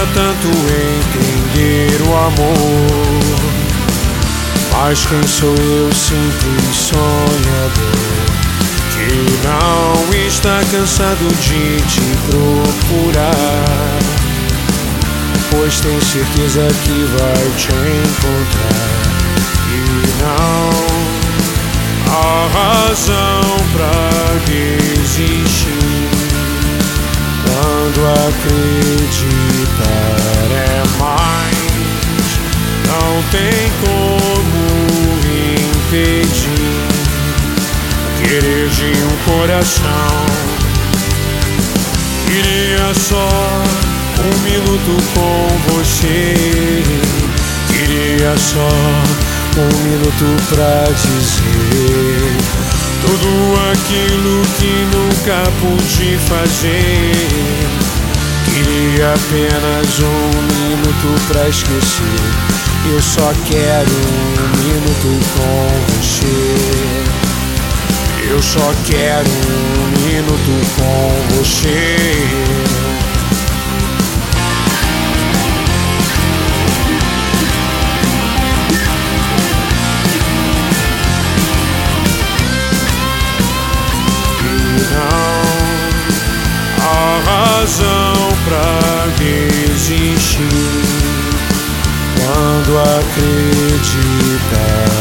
queria tanto entender o amor, mas quem sou eu, simples sonhador, que não está cansado de te procurar, pois tem certeza que vai te encontrar. E não há razão pra desistir, quando acreditar é mais, não tem como impedir o querer de um coração. Queria só um minuto com você, queria só um minuto pra dizer tudo aquilo que nunca pude fazer. Queria apenas um minuto pra esquecer. Eu só quero um minuto com você. Eu só quero um minuto com você. Razão pra desistir, quando acreditar